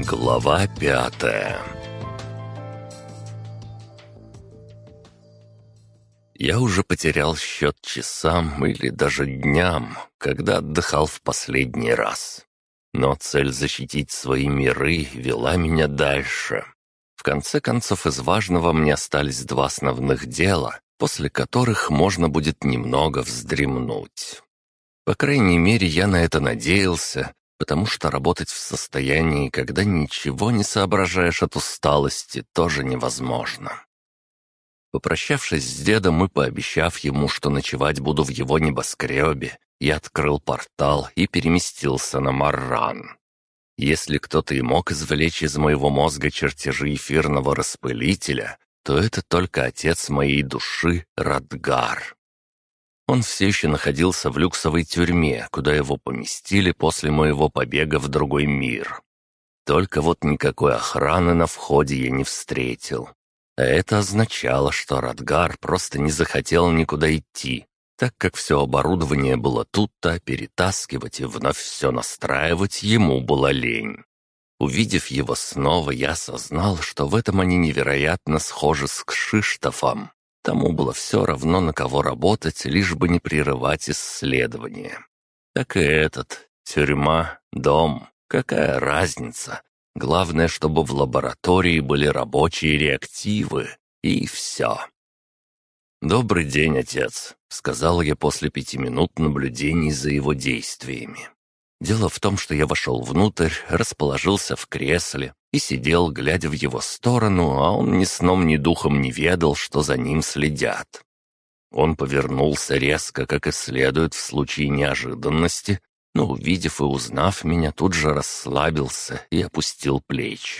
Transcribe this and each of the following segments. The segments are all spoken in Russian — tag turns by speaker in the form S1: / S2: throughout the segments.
S1: Глава 5. Я уже потерял счет часам или даже дням, когда отдыхал в последний раз. Но цель защитить свои миры вела меня дальше. В конце концов, из важного мне остались два основных дела, после которых можно будет немного вздремнуть. По крайней мере, я на это надеялся, потому что работать в состоянии, когда ничего не соображаешь от усталости, тоже невозможно. Попрощавшись с дедом и пообещав ему, что ночевать буду в его небоскребе, я открыл портал и переместился на Марран. Если кто-то и мог извлечь из моего мозга чертежи эфирного распылителя, то это только отец моей души Радгар. Он все еще находился в люксовой тюрьме, куда его поместили после моего побега в другой мир. Только вот никакой охраны на входе я не встретил. А это означало, что Радгар просто не захотел никуда идти, так как все оборудование было тут-то, перетаскивать и вновь все настраивать ему было лень. Увидев его снова, я осознал, что в этом они невероятно схожи с Кшиштофом. Тому было все равно, на кого работать, лишь бы не прерывать исследования. Так и этот. Тюрьма, дом. Какая разница? Главное, чтобы в лаборатории были рабочие реактивы. И все. «Добрый день, отец», — сказал я после 5 минут наблюдений за его действиями. Дело в том, что я вошел внутрь, расположился в кресле и сидел, глядя в его сторону, а он ни сном, ни духом не ведал, что за ним следят. Он повернулся резко, как и следует в случае неожиданности, но, увидев и узнав меня, тут же расслабился и опустил плечи.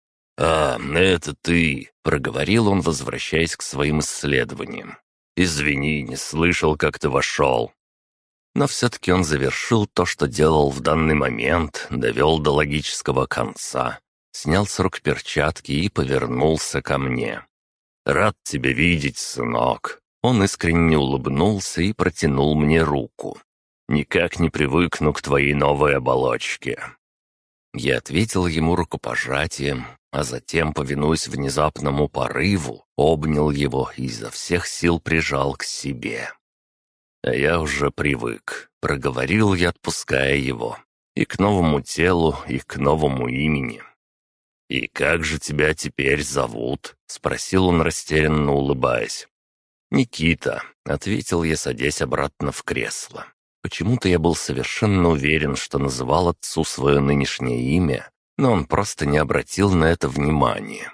S1: «А, это ты», — проговорил он, возвращаясь к своим исследованиям. «Извини, не слышал, как ты вошел». Но все-таки он завершил то, что делал в данный момент, довел до логического конца, снял с рук перчатки и повернулся ко мне. «Рад тебя видеть, сынок». Он искренне улыбнулся и протянул мне руку. «Никак не привыкну к твоей новой оболочке». Я ответил ему рукопожатием, а затем, повинуясь внезапному порыву, обнял его и изо всех сил прижал к себе. «А я уже привык», — проговорил я, отпуская его. «И к новому телу, и к новому имени». «И как же тебя теперь зовут?» — спросил он, растерянно улыбаясь. «Никита», — ответил я, садясь обратно в кресло. Почему-то я был совершенно уверен, что называл отцу свое нынешнее имя, но он просто не обратил на это внимания.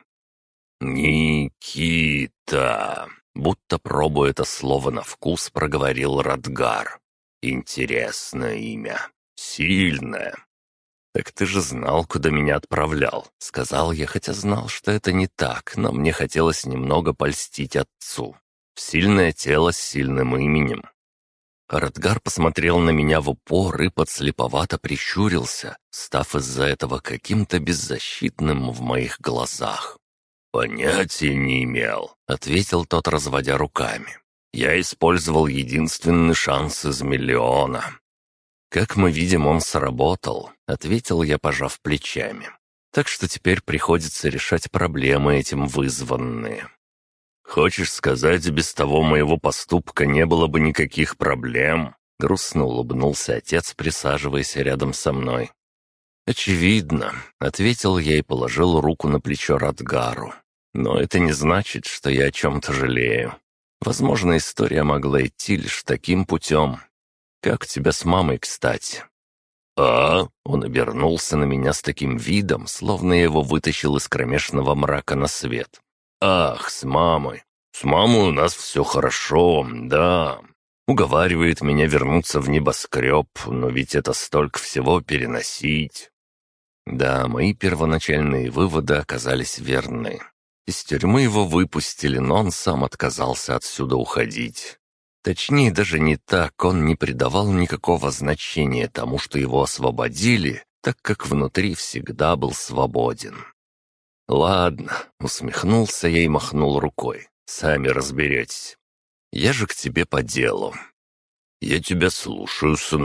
S1: «Никита», будто пробуя это слово на вкус, проговорил Радгар. «Интересное имя. Сильное». «Так ты же знал, куда меня отправлял», — сказал я, хотя знал, что это не так, но мне хотелось немного польстить отцу. В сильное тело с сильным именем. Радгар посмотрел на меня в упор и подслеповато прищурился, став из-за этого каким-то беззащитным в моих глазах. «Понятия не имел», — ответил тот, разводя руками. «Я использовал единственный шанс из миллиона». «Как мы видим, он сработал», — ответил я, пожав плечами. «Так что теперь приходится решать проблемы этим вызванные». «Хочешь сказать, без того моего поступка не было бы никаких проблем?» — грустно улыбнулся отец, присаживаясь рядом со мной. «Очевидно», — ответил я и положил руку на плечо Радгару. «Но это не значит, что я о чем-то жалею. Возможно, история могла идти лишь таким путем. Как у тебя с мамой, кстати?» «А?» — он обернулся на меня с таким видом, словно я его вытащил из кромешного мрака на свет. «Ах, с мамой. С мамой у нас все хорошо, да. Уговаривает меня вернуться в небоскреб, но ведь это столько всего переносить». Да, мои первоначальные выводы оказались верны. Из тюрьмы его выпустили, но он сам отказался отсюда уходить. Точнее, даже не так, он не придавал никакого значения тому, что его освободили, так как внутри всегда был свободен. «Ладно», — усмехнулся я и махнул рукой. «Сами разберетесь. Я же к тебе по делу». «Я тебя слушаю, сынок», —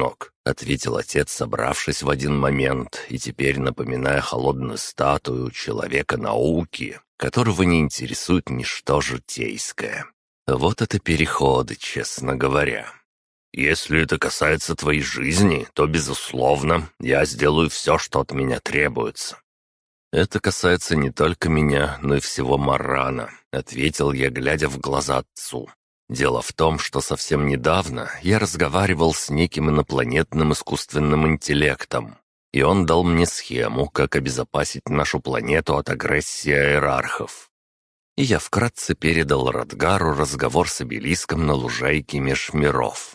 S1: ответил отец, собравшись в один момент и теперь напоминая холодную статую человека науки, которого не интересует ничто житейское. Вот это переходы, честно говоря. «Если это касается твоей жизни, то, безусловно, я сделаю все, что от меня требуется». «Это касается не только меня, но и всего Маррана», — ответил я, глядя в глаза отцу. «Дело в том, что совсем недавно я разговаривал с неким инопланетным искусственным интеллектом, и он дал мне схему, как обезопасить нашу планету от агрессии аэрархов». И я вкратце передал Радгару разговор с обелиском на лужайке меж миров.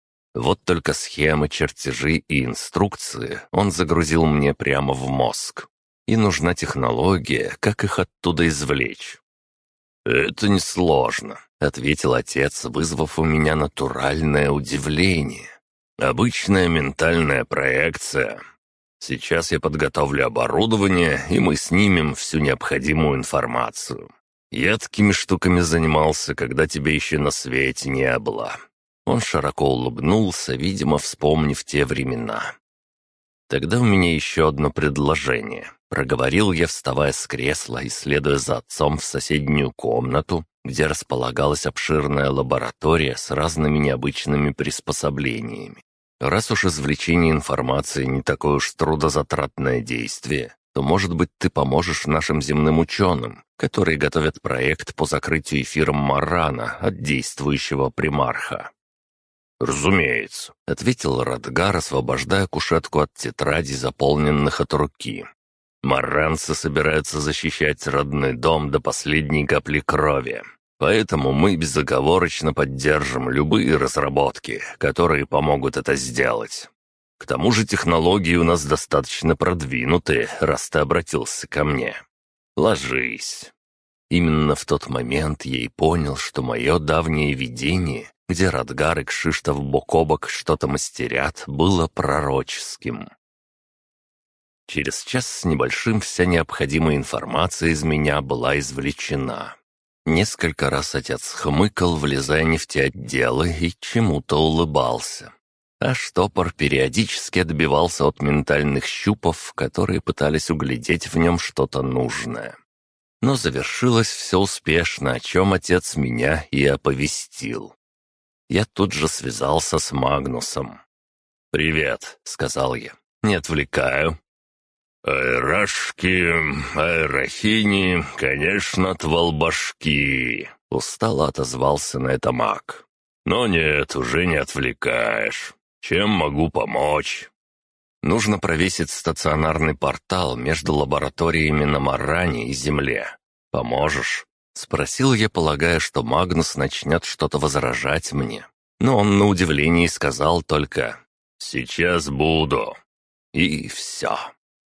S1: Вот только схемы, чертежи и инструкции он загрузил мне прямо в мозг. И нужна технология, как их оттуда извлечь. «Это несложно», — ответил отец, вызвав у меня натуральное удивление. «Обычная ментальная проекция. Сейчас я подготовлю оборудование, и мы снимем всю необходимую информацию. Я такими штуками занимался, когда тебя еще на свете не было». Он широко улыбнулся, видимо, вспомнив те времена. «Тогда у меня еще одно предложение», — проговорил я, вставая с кресла и следуя за отцом в соседнюю комнату, где располагалась обширная лаборатория с разными необычными приспособлениями. «Раз уж извлечение информации не такое уж трудозатратное действие, то, может быть, ты поможешь нашим земным ученым, которые готовят проект по закрытию эфиром Маррана от действующего примарха». «Разумеется», — ответил Радгар, освобождая кушетку от тетрадей, заполненных от руки. «Марранцы собираются защищать родной дом до последней капли крови, поэтому мы безоговорочно поддержим любые разработки, которые помогут это сделать. К тому же технологии у нас достаточно продвинутые, раз ты обратился ко мне. Ложись». Именно в тот момент я и понял, что мое давнее видение, где Радгар и Кшиштов бок о бок что-то мастерят, было пророческим. Через час с небольшим вся необходимая информация из меня была извлечена. Несколько раз отец хмыкал, влезая не в те отделы, и чему-то улыбался. А штопор периодически отбивался от ментальных щупов, которые пытались углядеть в нем что-то нужное. Но завершилось все успешно, о чем отец меня и оповестил. Я тут же связался с Магнусом. «Привет», — сказал я, — «не отвлекаю». «Айрашки, айрахини, конечно, твалбашки», — устало отозвался на это маг. «Но нет, уже не отвлекаешь. Чем могу помочь?» «Нужно провесить стационарный портал между лабораториями на Марране и Земле. Поможешь?» — спросил я, полагая, что Магнус начнет что-то возражать мне. Но он на удивление сказал только «Сейчас буду». И все.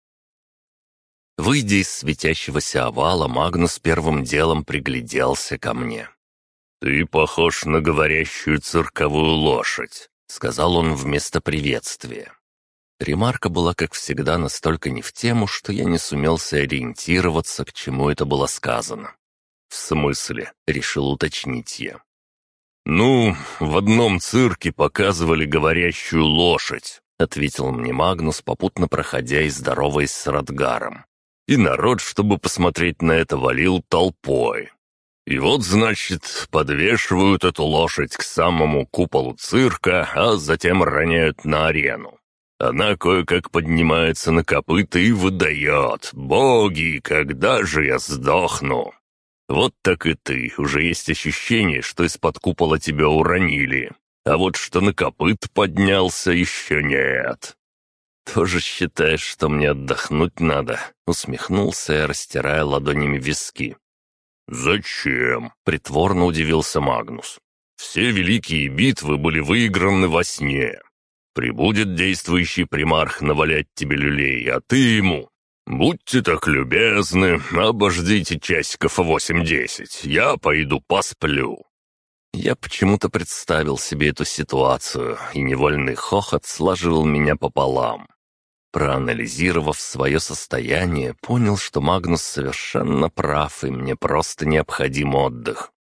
S1: Выйдя из светящегося овала, Магнус первым делом пригляделся ко мне. «Ты похож на говорящую цирковую лошадь», — сказал он вместо приветствия. Ремарка была, как всегда, настолько не в тему, что я не сумел сориентироваться, к чему это было сказано. «В смысле?» — решил уточнить я. «Ну, в одном цирке показывали говорящую лошадь», — ответил мне Магнус, попутно проходя и здороваясь с Радгаром. «И народ, чтобы посмотреть на это, валил толпой. И вот, значит, подвешивают эту лошадь к самому куполу цирка, а затем роняют на арену. Она кое-как поднимается на копыта и выдает: «Боги, когда же я сдохну?» Вот так и ты, уже есть ощущение, что из-под купола тебя уронили. А вот что на копыт поднялся, еще нет. «Тоже считаешь, что мне отдохнуть надо?» — усмехнулся я, растирая ладонями виски. «Зачем?» — притворно удивился Магнус. «Все великие битвы были выиграны во сне. Прибудет действующий примарх навалять тебе люлей, а ты ему: «Будьте так любезны, обождите часиков 8-10, я пойду посплю». Я почему-то представил себе эту ситуацию, и невольный хохот сложил меня пополам. Проанализировав свое состояние, понял, что Магнус совершенно прав, и мне просто необходим отдых.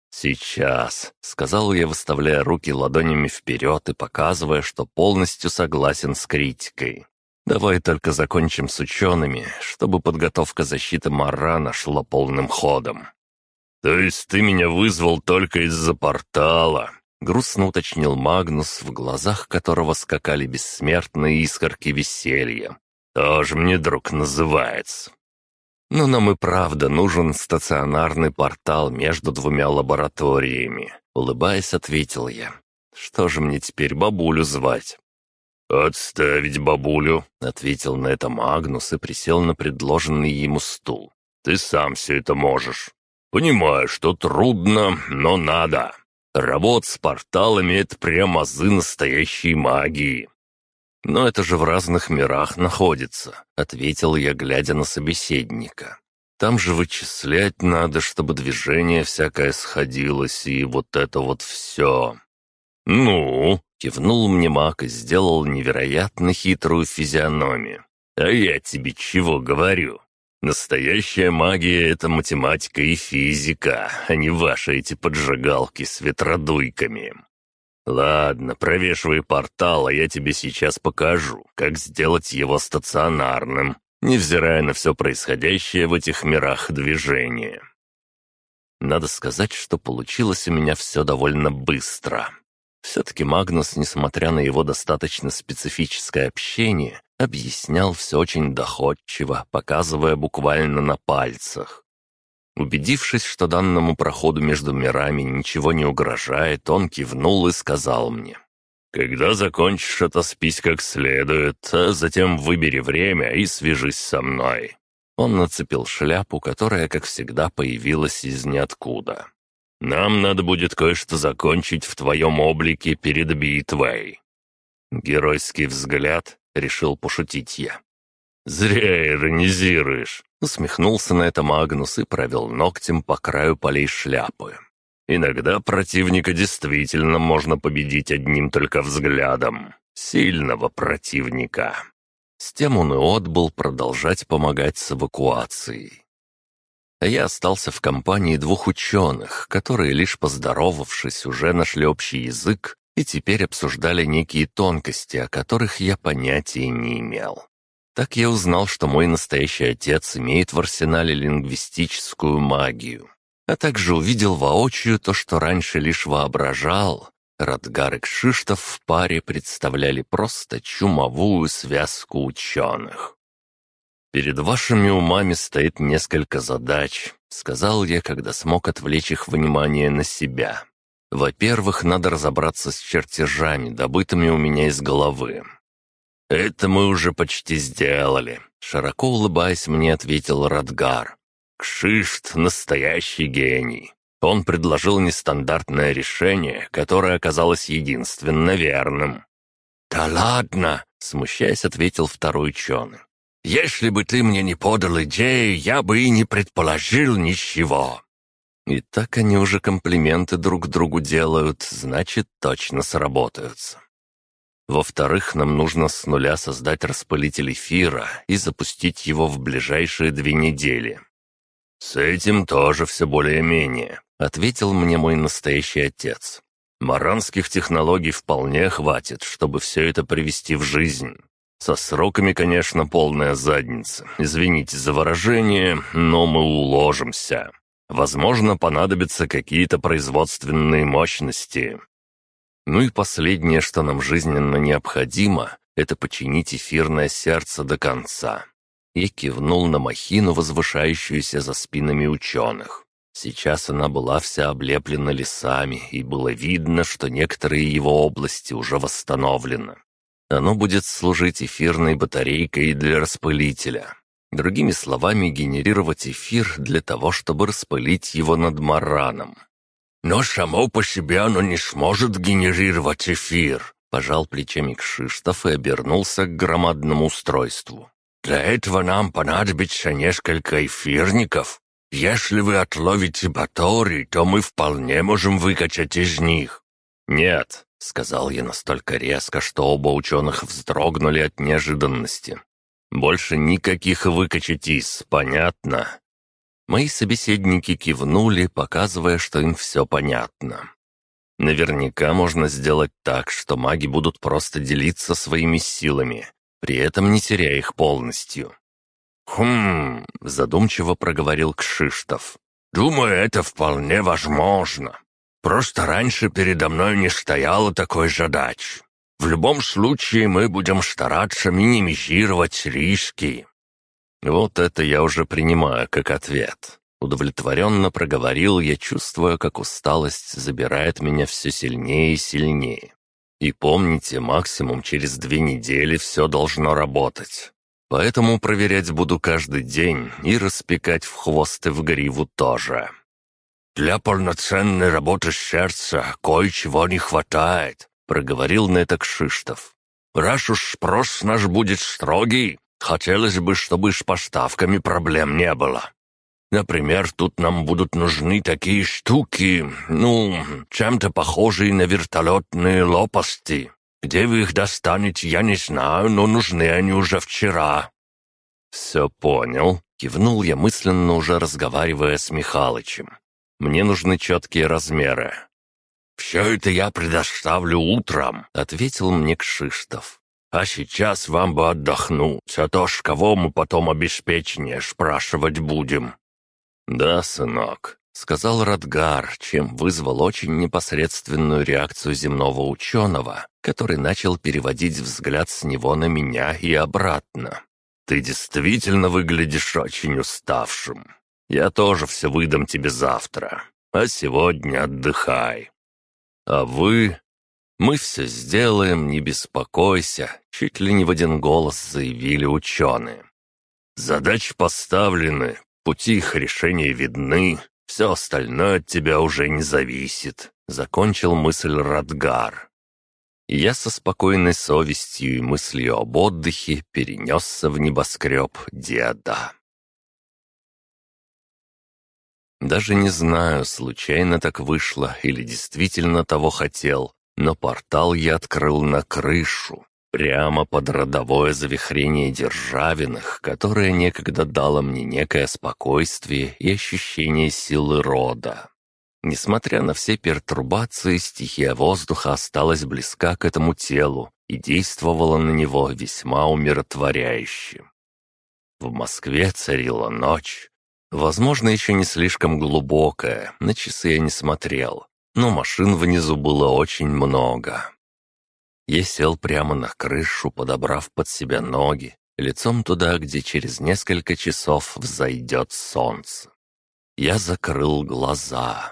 S1: «Сейчас», — сказал я, выставляя руки ладонями вперед и показывая, что полностью согласен с критикой. «Давай только закончим с учеными, чтобы подготовка защиты Марана шла полным ходом». «То есть ты меня вызвал только из-за портала?» — грустно уточнил Магнус, в глазах которого скакали бессмертные искорки веселья. «Тоже мне друг называется». «Но нам и правда нужен стационарный портал между двумя лабораториями», — улыбаясь, ответил я. «Что же мне теперь бабулю звать?» «Отставить бабулю», — ответил на это Магнус и присел на предложенный ему стул. «Ты сам все это можешь. Понимаю, что трудно, но надо. Работа с порталами — это прямо азы настоящей магии». «Но это же в разных мирах находится», — ответил я, глядя на собеседника. «Там же вычислять надо, чтобы движение всякое сходилось, и вот это вот все». «Ну?» — кивнул мне маг и сделал невероятно хитрую физиономию. «А я тебе чего говорю? Настоящая магия — это математика и физика, а не ваши эти поджигалки с ветродуйками». «Ладно, провешивай портал, а я тебе сейчас покажу, как сделать его стационарным, невзирая на все происходящее в этих мирах движения». Надо сказать, что получилось у меня все довольно быстро. Все-таки Магнус, несмотря на его достаточно специфическое общение, объяснял все очень доходчиво, показывая буквально на пальцах. Убедившись, что данному проходу между мирами ничего не угрожает, он кивнул и сказал мне: «Когда закончишь, отоспись как следует, а затем выбери время и свяжись со мной». Он нацепил шляпу, которая, как всегда, появилась из ниоткуда. «Нам надо будет кое-что закончить в твоем облике перед битвой». «Геройский взгляд», — решил пошутить я. «Зря иронизируешь», — усмехнулся на это Магнус и провел ногтем по краю полей шляпы. «Иногда противника действительно можно победить одним только взглядом. Сильного противника». С тем он и отбыл продолжать помогать с эвакуацией. А я остался в компании двух ученых, которые, лишь поздоровавшись, уже нашли общий язык и теперь обсуждали некие тонкости, о которых я понятия не имел. Так я узнал, что мой настоящий отец имеет в арсенале лингвистическую магию, а также увидел воочию то, что раньше лишь воображал. Радгар и Кшиштоф в паре представляли просто чумовую связку ученых. «Перед вашими умами стоит несколько задач», — сказал я, когда смог отвлечь их внимание на себя. «Во-первых, надо разобраться с чертежами, добытыми у меня из головы». «Это мы уже почти сделали», — широко улыбаясь мне, ответил Радгар. «Кшишт — настоящий гений. Он предложил нестандартное решение, которое оказалось единственно верным». «Да ладно!» — смущаясь, ответил второй ученый. «Если бы ты мне не подал идею, я бы и не предположил ничего». И так они уже комплименты друг другу делают, значит, точно сработаются. Во-вторых, нам нужно с нуля создать распылитель эфира и запустить его в ближайшие 2 недели. «С этим тоже все более-менее», — ответил мне мой настоящий отец. «Маранских технологий вполне хватит, чтобы все это привести в жизнь. Со сроками, конечно, полная задница. Извините за выражение, но мы уложимся. Возможно, понадобятся какие-то производственные мощности». Ну и последнее, что нам жизненно необходимо, это починить эфирное сердце до конца. Я кивнул на махину, возвышающуюся за спинами ученых. Сейчас она была вся облеплена лесами, и было видно, что некоторые его области уже восстановлены. Оно будет служить эфирной батарейкой для распылителя. Другими словами, генерировать эфир для того, чтобы распылить его над Мараном. «Но само по себе оно не сможет генерировать эфир», — пожал плечами Кшиштоф и обернулся к громадному устройству. «Для этого нам понадобится несколько эфирников. Если вы отловите баторий, то мы вполне можем выкачать из них». «Нет», — сказал я настолько резко, что оба ученых вздрогнули от неожиданности. «Больше никаких выкачать из, понятно?» Мои собеседники кивнули, показывая, что им все понятно. Наверняка можно сделать так, что маги будут просто делиться своими силами, при этом не теряя их полностью. Задумчиво проговорил Кшиштов. «Думаю, это вполне возможно. Просто раньше передо мной не стояло такой задачи. В любом случае мы будем стараться минимизировать риски». Вот это я уже принимаю как ответ. Удовлетворенно проговорил я, чувствуя, как усталость забирает меня все сильнее и сильнее. И помните, максимум через 2 недели все должно работать. Поэтому проверять буду каждый день и распекать в хвост и в гриву тоже. «Для полноценной работы сердца кое-чего не хватает», — проговорил на это Кшиштов. «Раз уж спрос наш будет строгий, хотелось бы, чтобы с поставками проблем не было. Например, тут нам будут нужны такие штуки, чем-то похожие на вертолетные лопасти. Где вы их достанете, я не знаю, но нужны они уже вчера». «Все понял», — кивнул я мысленно, уже разговаривая с Михалычем. «Мне нужны четкие размеры». «Все это я предоставлю утром», — ответил мне Кшиштов. «А сейчас вам бы отдохнуть, а то ж кого мы потом обеспечение спрашивать будем». «Да, сынок», — сказал Радгар, чем вызвал очень непосредственную реакцию земного ученого, который начал переводить взгляд с него на меня и обратно. «Ты действительно выглядишь очень уставшим. Я тоже все выдам тебе завтра, а сегодня отдыхай. А вы...» «Мы все сделаем, не беспокойся», — чуть ли не в один голос заявили ученые. «Задачи поставлены, пути их решения видны, все остальное от тебя уже не зависит», — закончил мысль Радгар. И я со спокойной совестью и мыслью об отдыхе перенесся в небоскреб деда. Даже не знаю, случайно так вышло или действительно того хотел, но портал я открыл на крышу, прямо под родовое завихрение Державиных, которое некогда дало мне некое спокойствие и ощущение силы рода. Несмотря на все пертурбации, стихия воздуха осталась близка к этому телу и действовала на него весьма умиротворяюще. В Москве царила ночь. Возможно, еще не слишком глубокая, на часы я не смотрел, но машин внизу было очень много. Я сел прямо на крышу, подобрав под себя ноги, лицом туда, где через несколько часов взойдет солнце. Я закрыл глаза.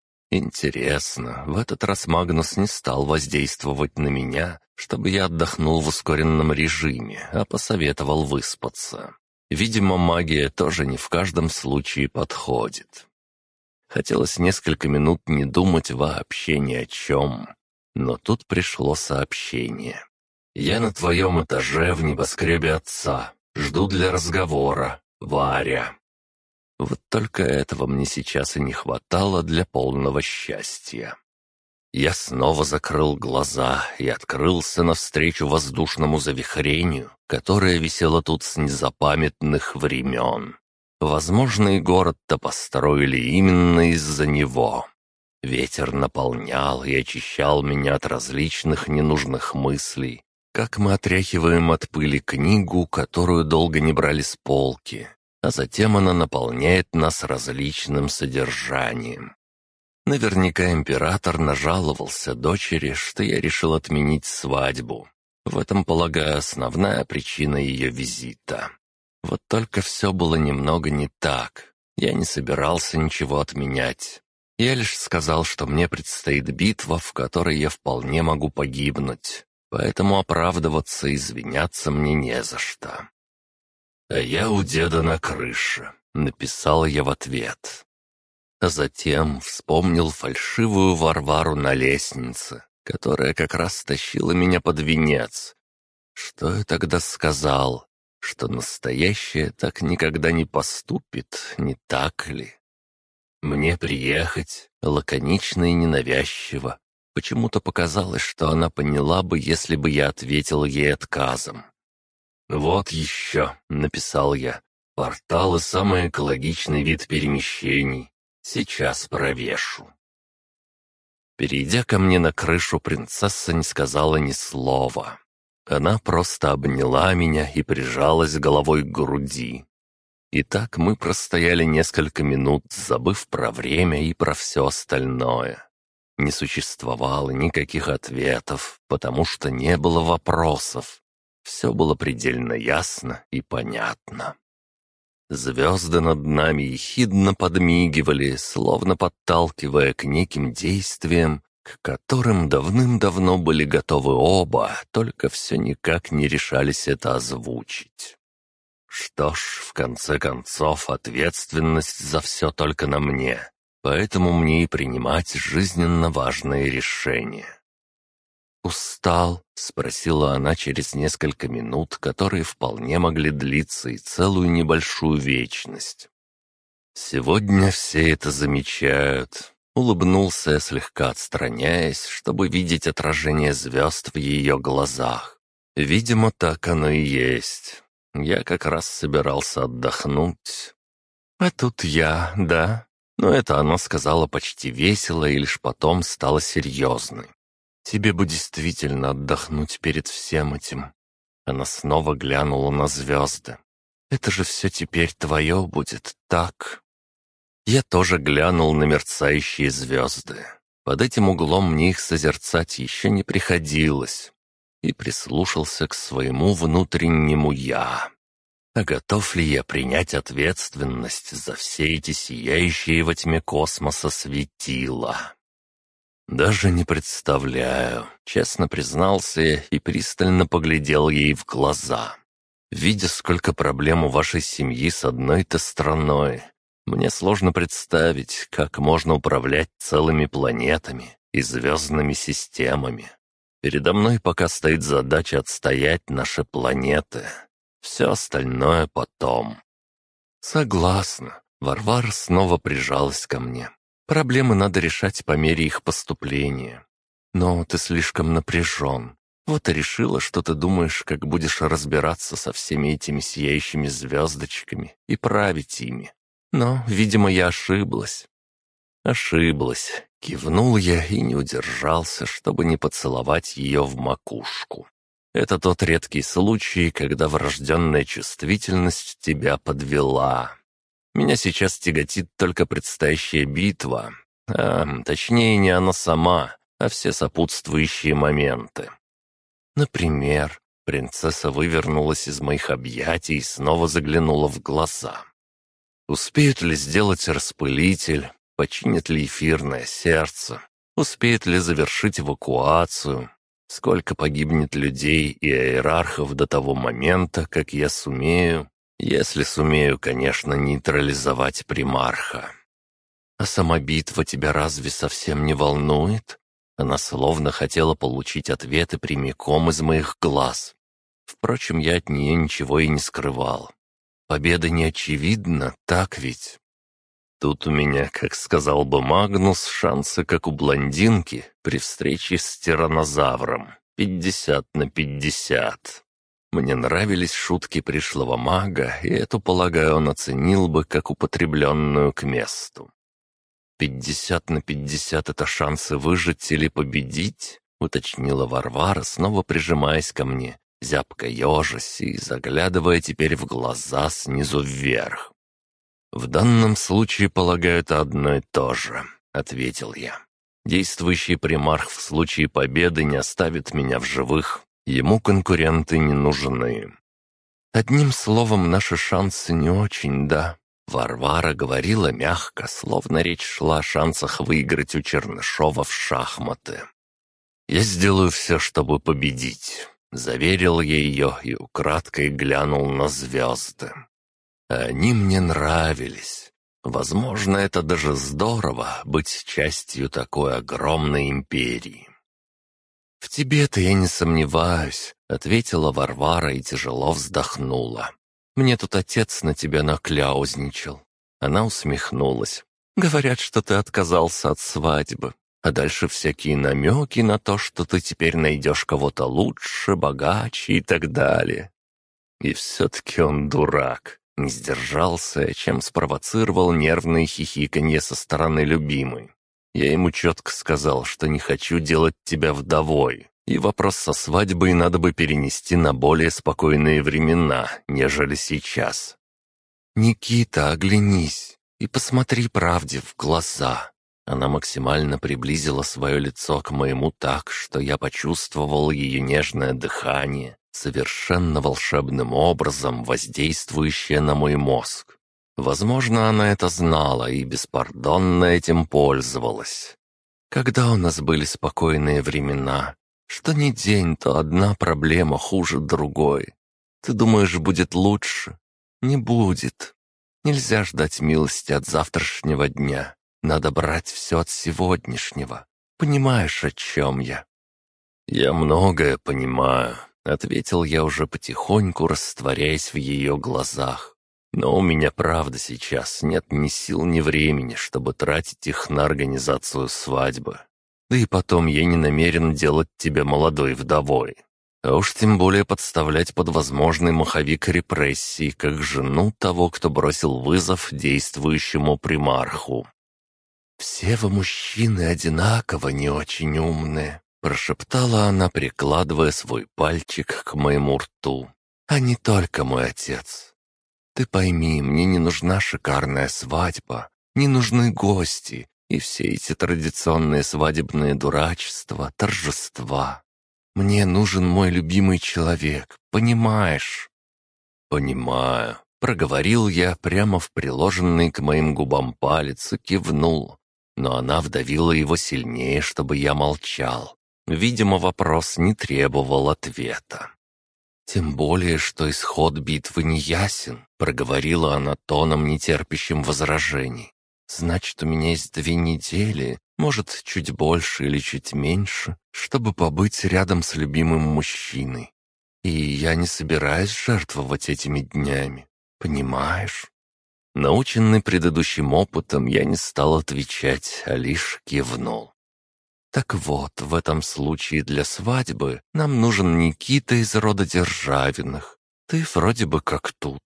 S1: Интересно, в этот раз Магнус не стал воздействовать на меня, чтобы я отдохнул в ускоренном режиме, а посоветовал выспаться. Видимо, магия тоже не в каждом случае подходит. Хотелось несколько минут не думать вообще ни о чем. Но тут пришло сообщение. «Я на твоем этаже в небоскребе отца. Жду для разговора. Варя». Вот только этого мне сейчас и не хватало для полного счастья. Я снова закрыл глаза и открылся навстречу воздушному завихрению, которое висело тут с незапамятных времен. Возможно, и город-то построили именно из-за него. Ветер наполнял и очищал меня от различных ненужных мыслей, как мы отряхиваем от пыли книгу, которую долго не брали с полки, а затем она наполняет нас различным содержанием. Наверняка император нажаловался дочери, что я решил отменить свадьбу. В этом, полагаю, основная причина ее визита. Вот только все было немного не так. Я не собирался ничего отменять. Я лишь сказал, что мне предстоит битва, в которой я вполне могу погибнуть. Поэтому оправдываться и извиняться мне не за что. «А я у деда на крыше», — написал я в ответ. А затем вспомнил фальшивую Варвару на лестнице, которая как раз тащила меня под венец. Что я тогда сказал? Что настоящее так никогда не поступит, не так ли? Мне приехать, лаконично и ненавязчиво. Почему-то показалось, что она поняла бы, если бы я ответил ей отказом. «Вот еще», — написал я, Порталы — самый экологичный вид перемещений. Сейчас провешу». Перейдя ко мне на крышу, принцесса не сказала ни слова. Она просто обняла меня и прижалась головой к груди. И так мы простояли несколько минут, забыв про время и про все остальное. Не существовало никаких ответов, потому что не было вопросов. Все было предельно ясно и понятно. Звезды над нами ехидно подмигивали, словно подталкивая к неким действиям, к которым давным-давно были готовы оба, только все никак не решались это озвучить. Что ж, в конце концов, ответственность за все только на мне, поэтому мне и принимать жизненно важные решения. «Устал?» — спросила она через несколько минут, которые вполне могли длиться и целую небольшую вечность. «Сегодня все это замечают», — улыбнулся я, слегка отстраняясь, чтобы видеть отражение звезд в ее глазах. «Видимо, так оно и есть. Я как раз собирался отдохнуть. А тут я, да?» Но это она сказала почти весело и лишь потом стала серьезной. «Тебе бы действительно отдохнуть перед всем этим». Она снова глянула на звезды. «Это же все теперь твое будет, так?» Я тоже глянул на мерцающие звезды. Под этим углом мне их созерцать еще не приходилось. И прислушался к своему внутреннему «я». А готов ли я принять ответственность за все эти сияющие во тьме космоса светила? «Даже не представляю», — честно признался я и пристально поглядел ей в глаза. «Видя, сколько проблем у вашей семьи с одной-то страной, мне сложно представить, как можно управлять целыми планетами и звездными системами. Передо мной пока стоит задача отстоять наши планеты. Все остальное потом». «Согласна». Варвара снова прижалась ко мне. «Проблемы надо решать по мере их поступления. Но ты слишком напряжен. Вот и решила, что ты думаешь, как будешь разбираться со всеми этими сияющими звездочками и править ими. Но, видимо, я ошиблась». «Ошиблась», — кивнул я и не удержался, чтобы не поцеловать ее в макушку. «Это тот редкий случай, когда врожденная чувствительность тебя подвела. Меня сейчас тяготит только предстоящая битва, точнее не она сама, а все сопутствующие моменты. Например, принцесса вывернулась из моих объятий и снова заглянула в глаза. Успеют ли сделать распылитель, починит ли эфирное сердце, успеет ли завершить эвакуацию, сколько погибнет людей и иерархов до того момента, как я сумею, если сумею, конечно, нейтрализовать примарха. А сама битва тебя разве совсем не волнует? Она словно хотела получить ответы прямиком из моих глаз. Впрочем, я от нее ничего и не скрывал. Победа не очевидна, так ведь? Тут у меня, как сказал бы Магнус, шансы, как у блондинки, при встрече с тираннозавром. 50/50. Мне нравились шутки пришлого мага, и эту, полагаю, он оценил бы как употребленную к месту. 50/50 — это шансы выжить или победить?» — уточнила Варвара, снова прижимаясь ко мне, зябко ежась и заглядывая теперь в глаза снизу вверх. «В данном случае, полагаю, это одно и то же», — ответил я. «Действующий примарх в случае победы не оставит меня в живых. Ему конкуренты не нужны». «Одним словом, наши шансы не очень, да?» Варвара говорила мягко, словно речь шла о шансах выиграть у Чернышова в шахматы. «Я сделаю все, чтобы победить», — заверил я ее и украдкой глянул на звезды. Они мне нравились. Возможно, это даже здорово — быть частью такой огромной империи. «В тебе-то я не сомневаюсь», — ответила Варвара и тяжело вздохнула. «Мне тут отец на тебя накляузничал». Она усмехнулась. «Говорят, что ты отказался от свадьбы, а дальше всякие намеки на то, что ты теперь найдешь кого-то лучше, богаче и так далее». «И все-таки он дурак», Не сдержался, чем спровоцировал нервное хихиканье со стороны любимой. Я ему четко сказал, что не хочу делать тебя вдовой, и вопрос со свадьбой надо бы перенести на более спокойные времена, нежели сейчас. «Никита, оглянись и посмотри правде в глаза». Она максимально приблизила свое лицо к моему так, что я почувствовал ее нежное дыхание, совершенно волшебным образом воздействующее на мой мозг. Возможно, она это знала и беспардонно этим пользовалась. Когда у нас были спокойные времена, что ни день, то одна проблема хуже другой. Ты думаешь, будет лучше? Не будет. Нельзя ждать милости от завтрашнего дня. Надо брать все от сегодняшнего. Понимаешь, о чем я?» «Я многое понимаю», — ответил я уже потихоньку, растворяясь в ее глазах. «Но у меня правда сейчас нет ни сил, ни времени, чтобы тратить их на организацию свадьбы. Да и потом я не намерен делать тебя молодой вдовой. А уж тем более подставлять под возможный маховик репрессий, как жену того, кто бросил вызов действующему примарху». «Все вы мужчины одинаково не очень умные», — прошептала она, прикладывая свой пальчик к моему рту. «А не только мой отец. Ты пойми, мне не нужна шикарная свадьба, не нужны гости и все эти традиционные свадебные дурачества, торжества. Мне нужен мой любимый человек, понимаешь?» «Понимаю», — проговорил я прямо в приложенный к моим губам палец и кивнул. Но она вдавила его сильнее, чтобы я молчал. Видимо, вопрос не требовал ответа. «Тем более, что исход битвы не ясен», — проговорила она тоном, нетерпящим возражений. «Значит, у меня есть 2 недели, может, чуть больше или чуть меньше, чтобы побыть рядом с любимым мужчиной. И я не собираюсь жертвовать этими днями, понимаешь?» Наученный предыдущим опытом, я не стал отвечать, а лишь кивнул. «Так вот, в этом случае для свадьбы нам нужен Никита из рода Державиных. Ты вроде бы как тут.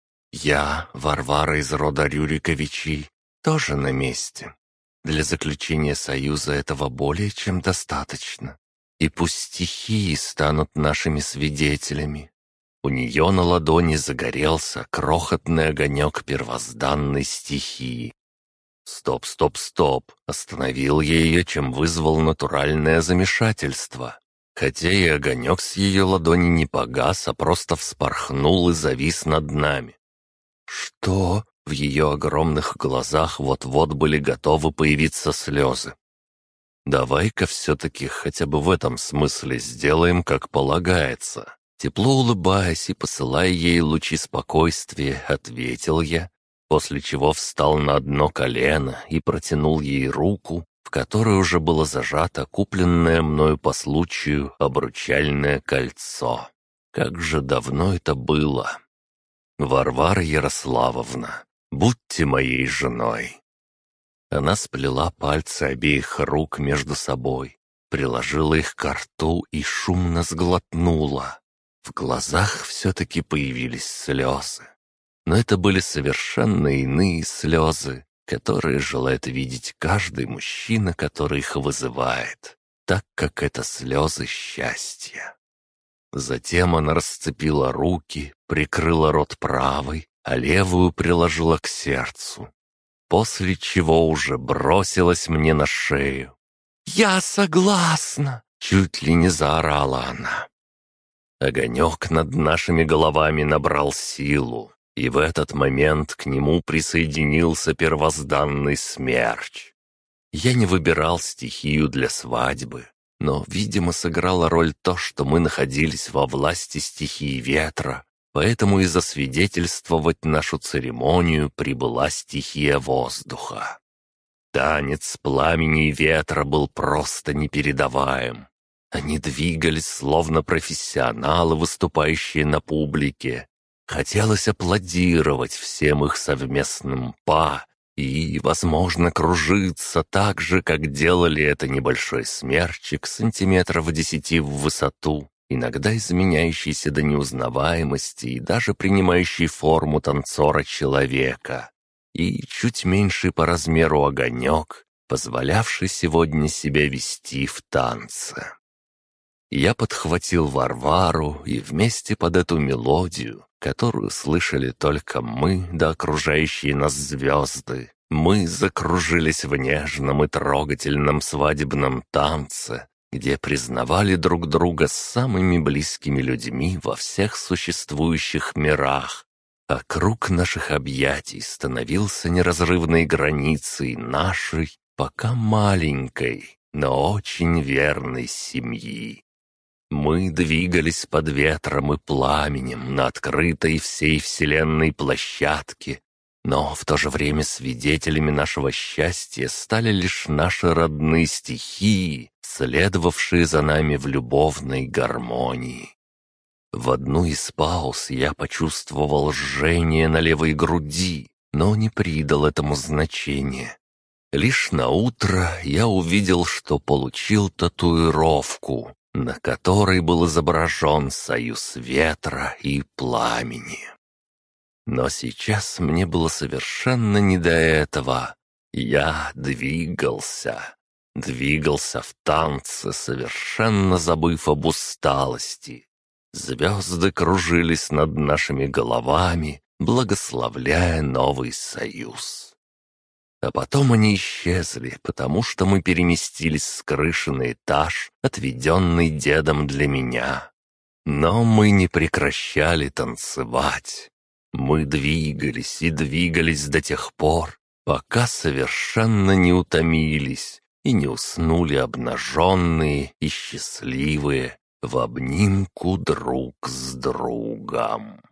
S1: Я, Варвара из рода Рюриковичей, тоже на месте. Для заключения союза этого более чем достаточно. И пусть стихии станут нашими свидетелями». У нее на ладони загорелся крохотный огонек первозданной стихии. «Стоп, стоп, стоп!» Остановил я ее, чем вызвал натуральное замешательство. Хотя и огонек с ее ладони не погас, а просто вспорхнул и завис над нами. «Что?» В ее огромных глазах вот-вот были готовы появиться слезы. «Давай-ка все-таки хотя бы в этом смысле сделаем, как полагается». Тепло улыбаясь и посылая ей лучи спокойствия, ответил я, после чего встал на одно колено и протянул ей руку, в которой уже было зажато купленное мною по случаю обручальное кольцо. Как же давно это было! «Варвара Ярославовна, будьте моей женой!» Она сплела пальцы обеих рук между собой, приложила их к рту и шумно сглотнула. В глазах все-таки появились слезы. Но это были совершенно иные слезы, которые желает видеть каждый мужчина, который их вызывает, так как это слезы счастья. Затем она расцепила руки, прикрыла рот правой, а левую приложила к сердцу, после чего уже бросилась мне на шею. «Я согласна!» — чуть ли не заорала она. Огонек над нашими головами набрал силу, и в этот момент к нему присоединился первозданный смерч. Я не выбирал стихию для свадьбы, но, видимо, сыграла роль то, что мы находились во власти стихии ветра, поэтому и засвидетельствовать нашу церемонию прибыла стихия воздуха. Танец пламени и ветра был просто непередаваем. Они двигались, словно профессионалы, выступающие на публике. Хотелось аплодировать всем их совместным «па» и, возможно, кружиться так же, как делали это небольшой смерчик сантиметров 10 в высоту иногда изменяющийся до неузнаваемости и даже принимающий форму танцора-человека, и чуть меньший по размеру огонек, позволявший сегодня себя вести в танце. Я подхватил Варвару, и вместе под эту мелодию, которую слышали только мы да окружающие нас звезды, мы закружились в нежном и трогательном свадебном танце, где признавали друг друга самыми близкими людьми во всех существующих мирах, а круг наших объятий становился неразрывной границей нашей, пока маленькой, но очень верной семьи. Мы двигались под ветром и пламенем на открытой всей вселенной площадке, но в то же время свидетелями нашего счастья стали лишь наши родные стихии, следовавшие за нами в любовной гармонии. В одну из пауз я почувствовал жжение на левой груди, но не придал этому значения. Лишь наутро я увидел, что получил татуировку, на которой был изображен союз ветра и пламени. Но сейчас мне было совершенно не до этого. Я двигался в танце, совершенно забыв об усталости. Звезды кружились над нашими головами, благословляя новый союз. А потом они исчезли, потому что мы переместились с крыши на этаж, отведенный дедом для меня. Но мы не прекращали танцевать. Мы двигались и двигались до тех пор, пока совершенно не утомились и не уснули обнаженные и счастливые в обнимку друг с другом.